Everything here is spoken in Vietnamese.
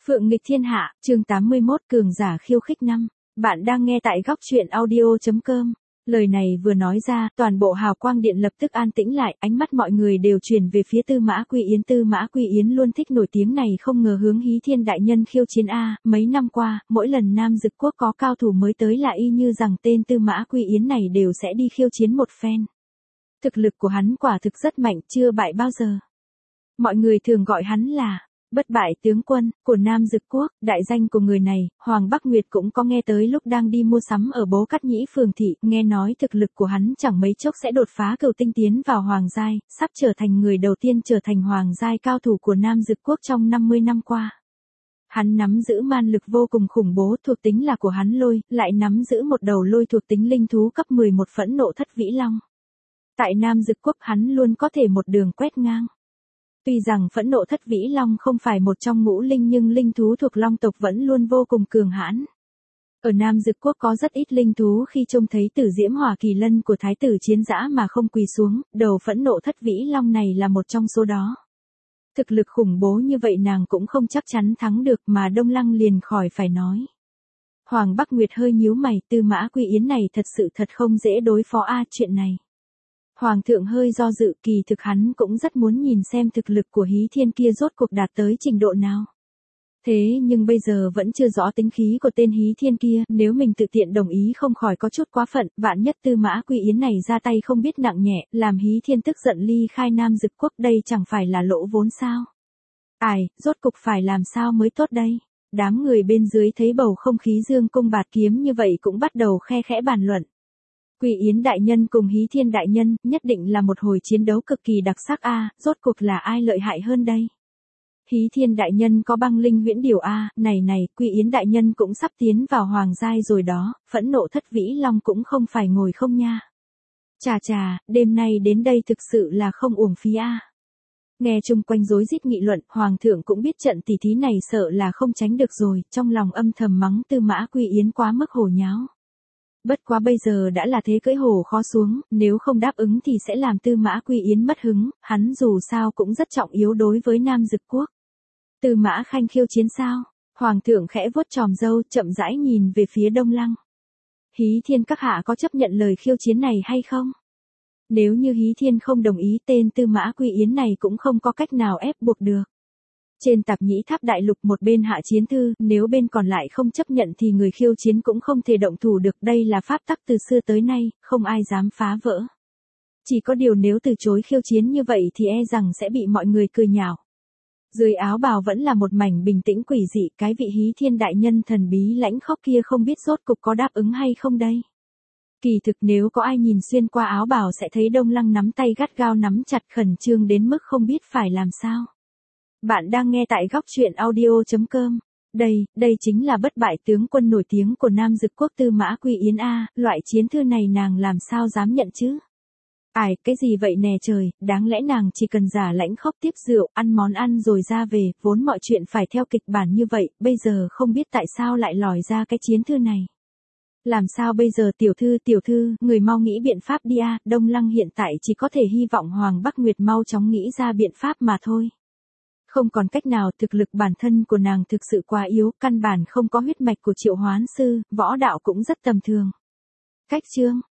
Phượng nghịch thiên hạ, chương 81 cường giả khiêu khích năm. Bạn đang nghe tại góc truyện audio.com. Lời này vừa nói ra, toàn bộ hào quang điện lập tức an tĩnh lại, ánh mắt mọi người đều chuyển về phía Tư Mã Quy Yến. Tư Mã Quy Yến luôn thích nổi tiếng này không ngờ hướng Hí Thiên đại nhân khiêu chiến a, mấy năm qua, mỗi lần Nam Dực quốc có cao thủ mới tới là y như rằng tên Tư Mã Quy Yến này đều sẽ đi khiêu chiến một phen. Thực lực của hắn quả thực rất mạnh, chưa bại bao giờ. Mọi người thường gọi hắn là bất bại tướng quân của Nam Dực quốc. Đại danh của người này, Hoàng Bắc Nguyệt cũng có nghe tới lúc đang đi mua sắm ở Bố Cát Nhĩ phường thị, nghe nói thực lực của hắn chẳng mấy chốc sẽ đột phá cửu tinh tiến vào hoàng giai, sắp trở thành người đầu tiên trở thành hoàng giai cao thủ của Nam Dực quốc trong 50 năm qua. Hắn nắm giữ man lực vô cùng khủng bố, thuộc tính là của hắn lôi, lại nắm giữ một đầu lôi thuộc tính linh thú cấp 11 phẫn nộ thất vĩ long. Tại Nam Dực quốc hắn luôn có thể một đường quét ngang. Tuy rằng phẫn nộ thất vĩ long không phải một trong ngũ linh nhưng linh thú thuộc long tộc vẫn luôn vô cùng cường hãn. Ở Nam Dực quốc có rất ít linh thú khi trông thấy tử diễm hỏa kỳ lân của thái tử chiến dã mà không quỳ xuống, đầu phẫn nộ thất vĩ long này là một trong số đó. Thực lực khủng bố như vậy nàng cũng không chắc chắn thắng được mà Đông Lăng liền khỏi phải nói. Hoàng Bắc Nguyệt hơi nhíu mày, Tư Mã Quy Yến này thật không dễ đối phó chuyện này. Hoàng thượng hơi do dự, kỳ thực hắn cũng rất muốn nhìn xem thực lực của Hí Thiên kia rốt cuộc đạt tới trình độ nào. Thế nhưng bây giờ vẫn chưa rõ tính khí của tên Hí Thiên kia, nếu mình tự tiện đồng ý không khỏi có chút quá phận, vạn nhất Tư Mã Quy Yến này ra tay không biết nặng nhẹ, làm Hí Thiên tức giận ly khai Nam Dực quốc, đây chẳng phải là lỗ vốn sao. Rốt cục phải làm sao mới tốt đây. Đám người bên dưới thấy bầu không khí dương cung bạt kiếm như vậy cũng bắt đầu khe khẽ bàn luận. Quy Yến đại nhân cùng Hí Thiên đại nhân, nhất định là một hồi chiến đấu cực kỳ đặc sắc rốt cuộc là ai lợi hại hơn đây? Hí Thiên đại nhân có băng linh huyễn điều này, Quy Yến đại nhân cũng sắp tiến vào hoàng giai rồi đó, phẫn nộ thất vĩ long cũng không phải ngồi không nha. Chà, đêm nay đến đây thực sự là không uổng phí Nghe chung quanh rối rít nghị luận, hoàng thượng cũng biết trận tỷ thí này sợ là không tránh được rồi, trong lòng âm thầm mắng Tư Mã Quy Yến quá mức hồ nháo. Bất quá bây giờ đã là thế cưỡi hổ khó xuống, nếu không đáp ứng thì sẽ làm Tư Mã Quy Yến mất hứng, hắn dù sao cũng rất trọng yếu đối với Nam Dực quốc. Tư Mã Khanh khiêu chiến sao? Hoàng thượng khẽ vuốt tròm râu, chậm rãi nhìn về phía Đông Lăng. Hí Thiên các hạ có chấp nhận lời khiêu chiến này hay không? Nếu như Hí Thiên không đồng ý, tên Tư Mã Quy Yến này cũng không có cách nào ép buộc được. Trên Tạp Nhĩ Tháp đại lục một bên hạ chiến thư, nếu bên còn lại không chấp nhận thì người khiêu chiến cũng không thể động thủ được, đây là pháp tắc từ xưa tới nay, không ai dám phá vỡ. Chỉ có điều nếu từ chối khiêu chiến như vậy thì e rằng sẽ bị mọi người cười nhạo. Dưới áo bào vẫn là một mảnh bình tĩnh quỷ dị, cái vị Hí Thiên đại nhân thần bí lãnh khốc kia không biết rốt cục có đáp ứng hay không đây. Kỳ thực nếu có ai nhìn xuyên qua áo bào sẽ thấy Đông Lăng nắm tay gắt gao nắm chặt, khẩn trương đến mức không biết phải làm sao. Bạn đang nghe tại góc truyện audio.com. Đây chính là bất bại tướng quân nổi tiếng của Nam Dực quốc Tư Mã Quy Yến loại chiến thư này nàng làm sao dám nhận chứ? Cái gì vậy nè trời, đáng lẽ nàng chỉ cần giả lãnh khốc tiếp rượu, ăn món ăn rồi ra về, vốn mọi chuyện phải theo kịch bản như vậy, bây giờ không biết tại sao lại lòi ra cái chiến thư này. Làm sao bây giờ tiểu thư, người mau nghĩ biện pháp đi Đông Lăng hiện tại chỉ có thể hy vọng Hoàng Bắc Nguyệt mau chóng nghĩ ra biện pháp mà thôi. Không còn cách nào, thực lực bản thân của nàng thực sự quá yếu, căn bản không có huyết mạch của Triệu Hoán sư, võ đạo cũng rất tầm thường. Cách chương,